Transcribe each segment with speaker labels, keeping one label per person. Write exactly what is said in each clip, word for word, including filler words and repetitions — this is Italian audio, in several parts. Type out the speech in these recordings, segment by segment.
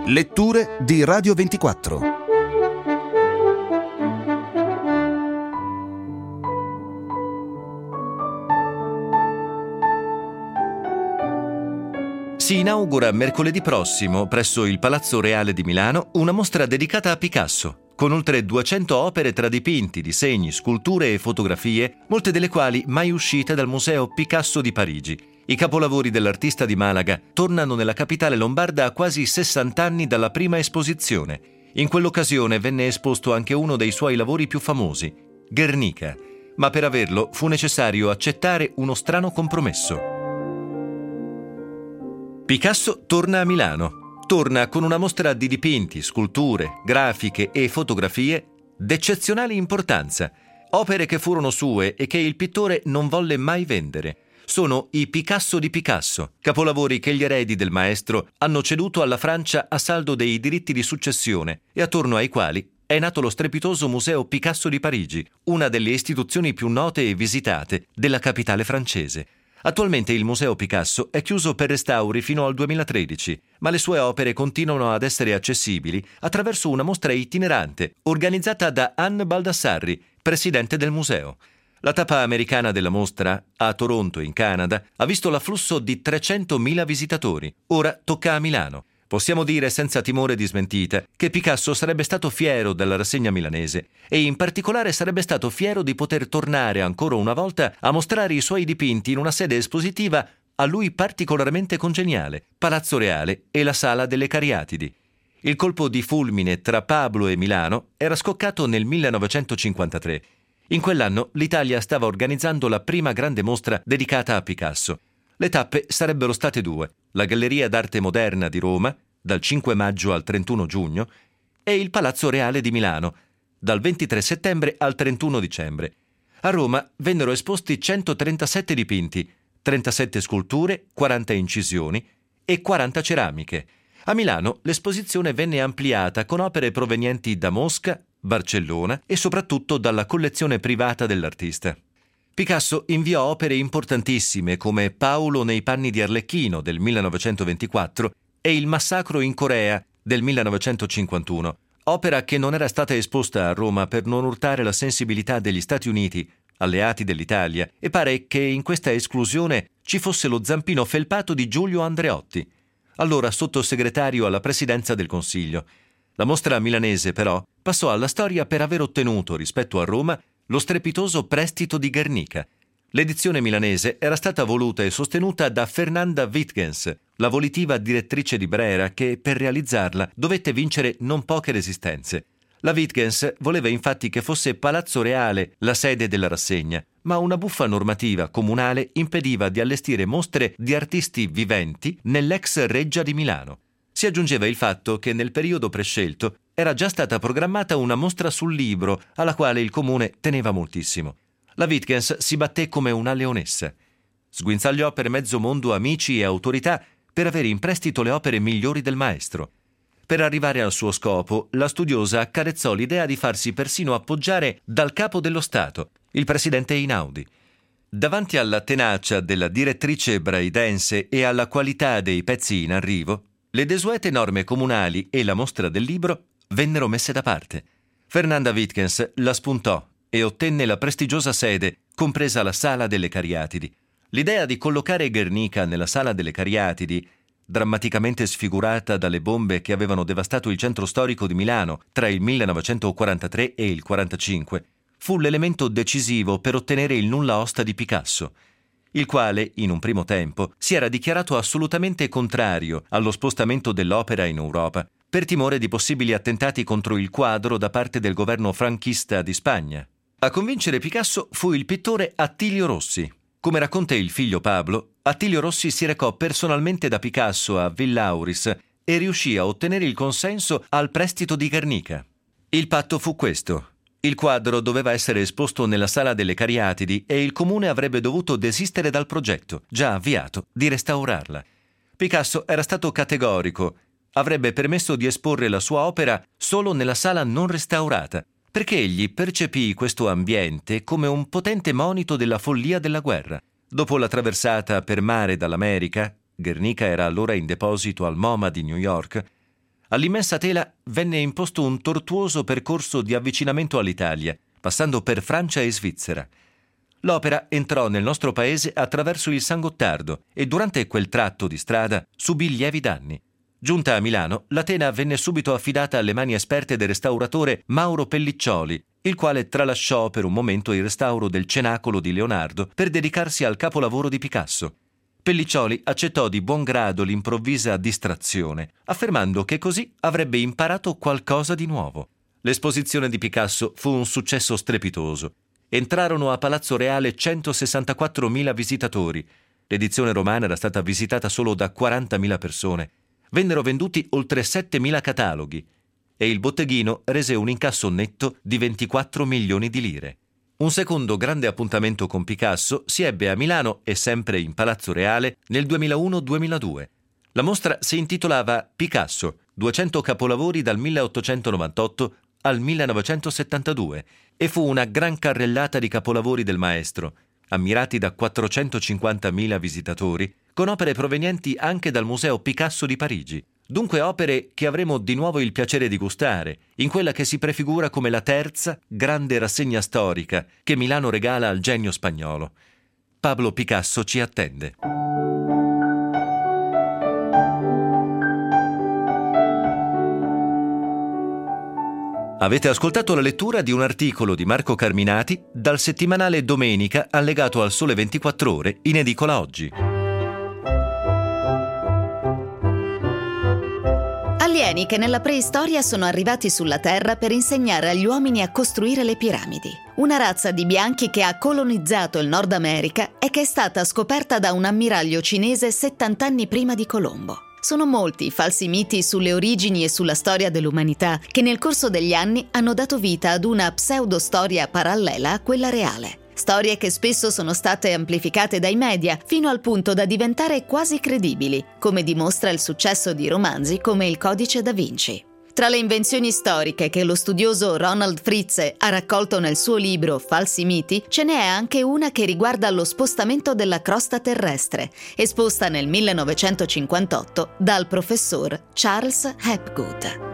Speaker 1: Letture di Radio ventiquattro. Si inaugura mercoledì prossimo, presso il Palazzo Reale di Milano, una mostra dedicata a Picasso, con oltre duecento opere tra dipinti, disegni, sculture e fotografie, molte delle quali mai uscite dal Museo Picasso di Parigi. I capolavori dell'artista di Malaga tornano nella capitale lombarda a quasi sessanta anni dalla prima esposizione. In quell'occasione venne esposto anche uno dei suoi lavori più famosi, Guernica, ma per averlo fu necessario accettare uno strano compromesso. Picasso torna a Milano. Torna con una mostra di dipinti, sculture, grafiche e fotografie d'eccezionale importanza, opere che furono sue e che il pittore non volle mai vendere. Sono i Picasso di Picasso, capolavori che gli eredi del maestro hanno ceduto alla Francia a saldo dei diritti di successione e attorno ai quali è nato lo strepitoso Museo Picasso di Parigi, una delle istituzioni più note e visitate della capitale francese. Attualmente il Museo Picasso è chiuso per restauri fino al duemilatredici, ma le sue opere continuano ad essere accessibili attraverso una mostra itinerante organizzata da Anne Baldassarri, presidente del museo. La tappa americana della mostra, a Toronto in Canada, ha visto l'afflusso di trecentomila visitatori. Ora tocca a Milano. Possiamo dire senza timore di smentita che Picasso sarebbe stato fiero della rassegna milanese e in particolare sarebbe stato fiero di poter tornare ancora una volta a mostrare i suoi dipinti in una sede espositiva a lui particolarmente congeniale, Palazzo Reale e la Sala delle Cariatidi. Il colpo di fulmine tra Pablo e Milano era scoccato nel millenovecentocinquantatré. In quell'anno l'Italia stava organizzando la prima grande mostra dedicata a Picasso. Le tappe sarebbero state due: la Galleria d'Arte Moderna di Roma, dal cinque maggio al trentuno giugno, e il Palazzo Reale di Milano, dal ventitré settembre al trentuno dicembre. A Roma vennero esposti centotrentasette dipinti, trentasette sculture, quaranta incisioni e quaranta ceramiche. A Milano l'esposizione venne ampliata con opere provenienti da Mosca, Barcellona e soprattutto dalla collezione privata dell'artista. Picasso inviò opere importantissime come Paolo nei panni di Arlecchino del millenovecentoventiquattro e Il massacro in Corea del millenovecentocinquantuno, opera che non era stata esposta a Roma per non urtare la sensibilità degli Stati Uniti, alleati dell'Italia, e pare che in questa esclusione ci fosse lo zampino felpato di Giulio Andreotti, allora sottosegretario alla Presidenza del Consiglio. La mostra milanese, però, passò alla storia per aver ottenuto, rispetto a Roma, lo strepitoso prestito di Guernica. L'edizione milanese era stata voluta e sostenuta da Fernanda Wittgens, la volitiva direttrice di Brera che, per realizzarla, dovette vincere non poche resistenze. La Wittgens voleva infatti che fosse Palazzo Reale la sede della rassegna, ma una buffa normativa comunale impediva di allestire mostre di artisti viventi nell'ex Reggia di Milano. Si aggiungeva il fatto che nel periodo prescelto era già stata programmata una mostra sul libro alla quale il comune teneva moltissimo. La Wittgens si batté come una leonessa. Sguinzagliò per mezzo mondo amici e autorità per avere in prestito le opere migliori del maestro. Per arrivare al suo scopo, la studiosa accarezzò l'idea di farsi persino appoggiare dal capo dello Stato, il presidente Einaudi. Davanti alla tenacia della direttrice braidense e alla qualità dei pezzi in arrivo, le desuete norme comunali e la mostra del libro vennero messe da parte. Fernanda Wittgens la spuntò e ottenne la prestigiosa sede, compresa la Sala delle Cariatidi. L'idea di collocare Guernica nella Sala delle Cariatidi, drammaticamente sfigurata dalle bombe che avevano devastato il centro storico di Milano tra il millenovecentoquarantatré e il quarantacinque, fu l'elemento decisivo per ottenere il nulla osta di Picasso, il quale, in un primo tempo, si era dichiarato assolutamente contrario allo spostamento dell'opera in Europa, per timore di possibili attentati contro il quadro da parte del governo franchista di Spagna. A convincere Picasso fu il pittore Attilio Rossi. Come racconta il figlio Pablo, Attilio Rossi si recò personalmente da Picasso a Villauris e riuscì a ottenere il consenso al prestito di Guernica. Il patto fu questo: il quadro doveva essere esposto nella Sala delle Cariatidi e il comune avrebbe dovuto desistere dal progetto, già avviato, di restaurarla. Picasso era stato categorico: avrebbe permesso di esporre la sua opera solo nella sala non restaurata, perché egli percepì questo ambiente come un potente monito della follia della guerra. Dopo la traversata per mare dall'America, Guernica era allora in deposito al MoMA di New York, All'immensa tela venne imposto un tortuoso percorso di avvicinamento all'Italia, passando per Francia e Svizzera. L'opera entrò nel nostro paese attraverso il San Gottardo e durante quel tratto di strada subì lievi danni. Giunta a Milano, la tela venne subito affidata alle mani esperte del restauratore Mauro Pelliccioli, il quale tralasciò per un momento il restauro del Cenacolo di Leonardo per dedicarsi al capolavoro di Picasso. Pelliccioli accettò di buon grado l'improvvisa distrazione, affermando che così avrebbe imparato qualcosa di nuovo. L'esposizione di Picasso fu un successo strepitoso. Entrarono a Palazzo Reale centosessantaquattromila visitatori. L'edizione romana era stata visitata solo da quarantamila persone. Vennero venduti oltre settemila cataloghi e il botteghino rese un incasso netto di ventiquattro milioni di lire. Un secondo grande appuntamento con Picasso si ebbe a Milano e sempre in Palazzo Reale nel duemilauno duemiladue. La mostra si intitolava Picasso, duecento capolavori dal milleottocentonovantotto al millenovecentosettantadue e fu una gran carrellata di capolavori del maestro, ammirati da quattrocentocinquantamila visitatori, con opere provenienti anche dal Museo Picasso di Parigi. Dunque opere che avremo di nuovo il piacere di gustare, in quella che si prefigura come la terza grande rassegna storica che Milano regala al genio spagnolo. Pablo Picasso ci attende. Avete ascoltato la lettura di un articolo di Marco Carminati dal settimanale Domenica allegato al Sole ventiquattro Ore in edicola oggi.
Speaker 2: Alieni che nella preistoria sono arrivati sulla Terra per insegnare agli uomini a costruire le piramidi. Una razza di bianchi che ha colonizzato il Nord America e che è stata scoperta da un ammiraglio cinese settant'anni prima di Colombo. Sono molti i falsi miti sulle origini e sulla storia dell'umanità che nel corso degli anni hanno dato vita ad una pseudostoria parallela a quella reale. Storie che spesso sono state amplificate dai media fino al punto da diventare quasi credibili, come dimostra il successo di romanzi come Il Codice da Vinci. Tra le invenzioni storiche che lo studioso Ronald Fritze ha raccolto nel suo libro Falsi miti, ce n'è anche una che riguarda lo spostamento della crosta terrestre, esposta nel millenovecentocinquantotto dal professor Charles Hapgood.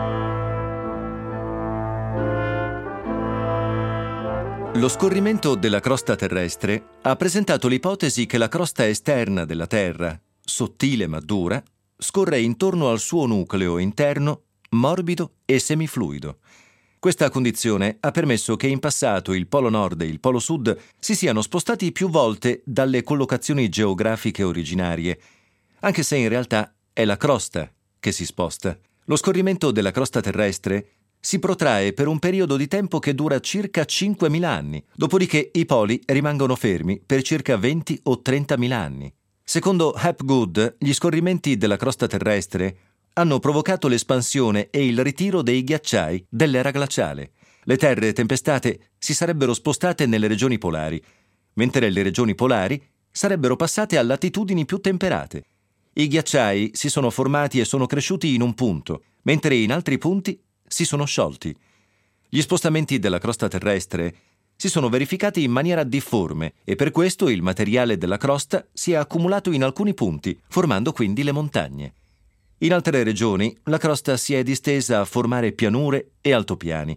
Speaker 1: Lo scorrimento della crosta terrestre ha presentato l'ipotesi che la crosta esterna della Terra, sottile ma dura, scorre intorno al suo nucleo interno morbido e semifluido. Questa condizione ha permesso che in passato il Polo Nord e il Polo Sud si siano spostati più volte dalle collocazioni geografiche originarie, anche se in realtà è la crosta che si sposta. Lo scorrimento della crosta terrestre si protrae per un periodo di tempo che dura circa cinquemila anni, dopodiché i poli rimangono fermi per circa venti o trentamila anni. Secondo Hapgood, gli scorrimenti della crosta terrestre hanno provocato l'espansione e il ritiro dei ghiacciai dell'era glaciale. Le terre tempestate si sarebbero spostate nelle regioni polari, mentre le regioni polari sarebbero passate a latitudini più temperate. I ghiacciai si sono formati e sono cresciuti in un punto, mentre in altri punti si sono sciolti. Gli spostamenti della crosta terrestre si sono verificati in maniera difforme e per questo il materiale della crosta si è accumulato in alcuni punti, formando quindi le montagne. In altre regioni la crosta si è distesa a formare pianure e altopiani.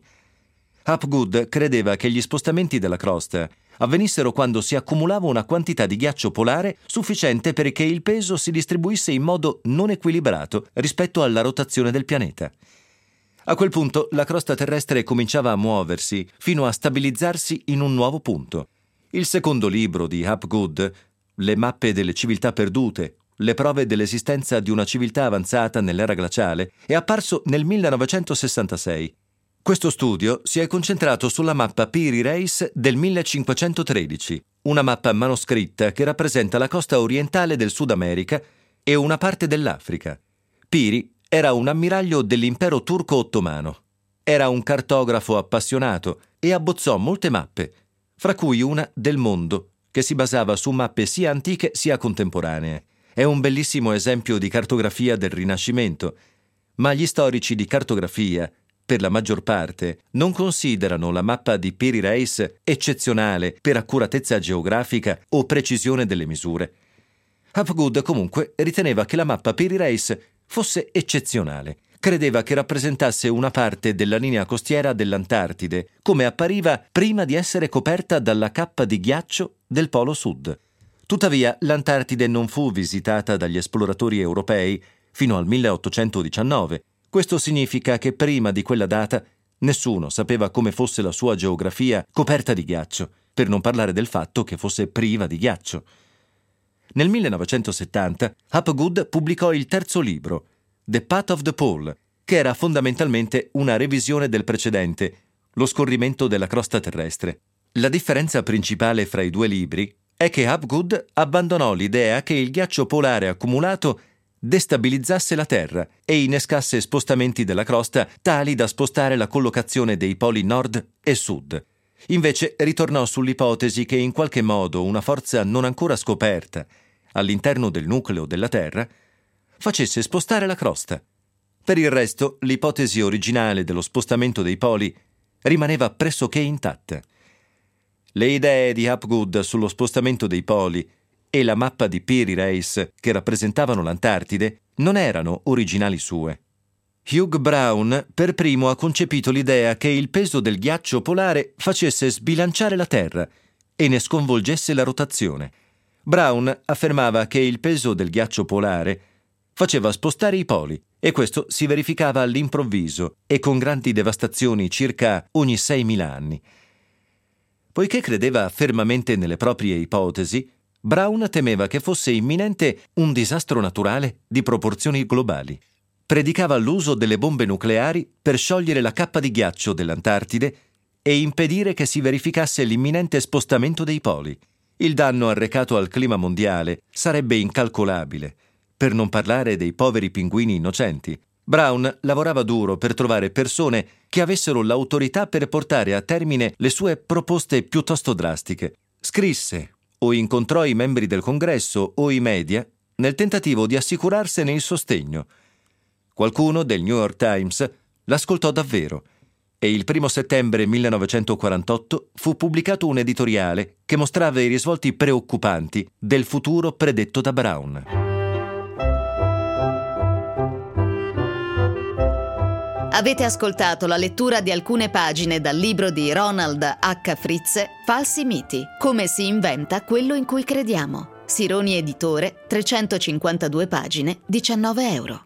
Speaker 1: Hapgood credeva che gli spostamenti della crosta avvenissero quando si accumulava una quantità di ghiaccio polare sufficiente perché il peso si distribuisse in modo non equilibrato rispetto alla rotazione del pianeta. A quel punto la crosta terrestre cominciava a muoversi fino a stabilizzarsi in un nuovo punto. Il secondo libro di Hapgood, Le mappe delle civiltà perdute, le prove dell'esistenza di una civiltà avanzata nell'era glaciale, è apparso nel millenovecentosessantasei. Questo studio si è concentrato sulla mappa Piri Reis del millecinquecentotredici, una mappa manoscritta che rappresenta la costa orientale del Sud America e una parte dell'Africa. Piri era un ammiraglio dell'impero turco-ottomano. Era un cartografo appassionato e abbozzò molte mappe, fra cui una del mondo, che si basava su mappe sia antiche sia contemporanee. È un bellissimo esempio di cartografia del Rinascimento, ma gli storici di cartografia, per la maggior parte, non considerano la mappa di Piri Reis eccezionale per accuratezza geografica o precisione delle misure. Hapgood comunque riteneva che la mappa Piri Reis fosse eccezionale, credeva che rappresentasse una parte della linea costiera dell'Antartide, come appariva prima di essere coperta dalla cappa di ghiaccio del Polo Sud. Tuttavia, l'Antartide non fu visitata dagli esploratori europei fino al milleottocentodiciannove. Questo significa che prima di quella data nessuno sapeva come fosse la sua geografia coperta di ghiaccio, per non parlare del fatto che fosse priva di ghiaccio. Nel millenovecentosettanta Hapgood pubblicò il terzo libro, The Path of the Pole, che era fondamentalmente una revisione del precedente, Lo scorrimento della crosta terrestre. La differenza principale fra i due libri è che Hapgood abbandonò l'idea che il ghiaccio polare accumulato destabilizzasse la Terra e innescasse spostamenti della crosta tali da spostare la collocazione dei poli nord e sud. Invece ritornò sull'ipotesi che in qualche modo una forza non ancora scoperta all'interno del nucleo della Terra facesse spostare la crosta. Per il resto, l'ipotesi originale dello spostamento dei poli rimaneva pressoché intatta. Le idee di Hapgood sullo spostamento dei poli e la mappa di Peary Race che rappresentavano l'Antartide non erano originali sue. Hugh Brown per primo ha concepito l'idea che il peso del ghiaccio polare facesse sbilanciare la Terra e ne sconvolgesse la rotazione. Brown affermava che il peso del ghiaccio polare faceva spostare i poli e questo si verificava all'improvviso e con grandi devastazioni circa ogni seimila anni. Poiché credeva fermamente nelle proprie ipotesi, Brown temeva che fosse imminente un disastro naturale di proporzioni globali. Predicava l'uso delle bombe nucleari per sciogliere la cappa di ghiaccio dell'Antartide e impedire che si verificasse l'imminente spostamento dei poli. Il danno arrecato al clima mondiale sarebbe incalcolabile, per non parlare dei poveri pinguini innocenti. Brown lavorava duro per trovare persone che avessero l'autorità per portare a termine le sue proposte piuttosto drastiche. Scrisse o incontrò i membri del Congresso o i media nel tentativo di assicurarsene il sostegno. Qualcuno del New York Times l'ascoltò davvero e il primo settembre millenovecentoquarantotto fu pubblicato un editoriale che mostrava i risvolti preoccupanti del futuro predetto da Brown.
Speaker 2: Avete ascoltato la lettura di alcune pagine dal libro di Ronald H. Fritze, Falsi miti, come si inventa quello in cui crediamo. Sironi Editore, trecentocinquantadue pagine, diciannove euro.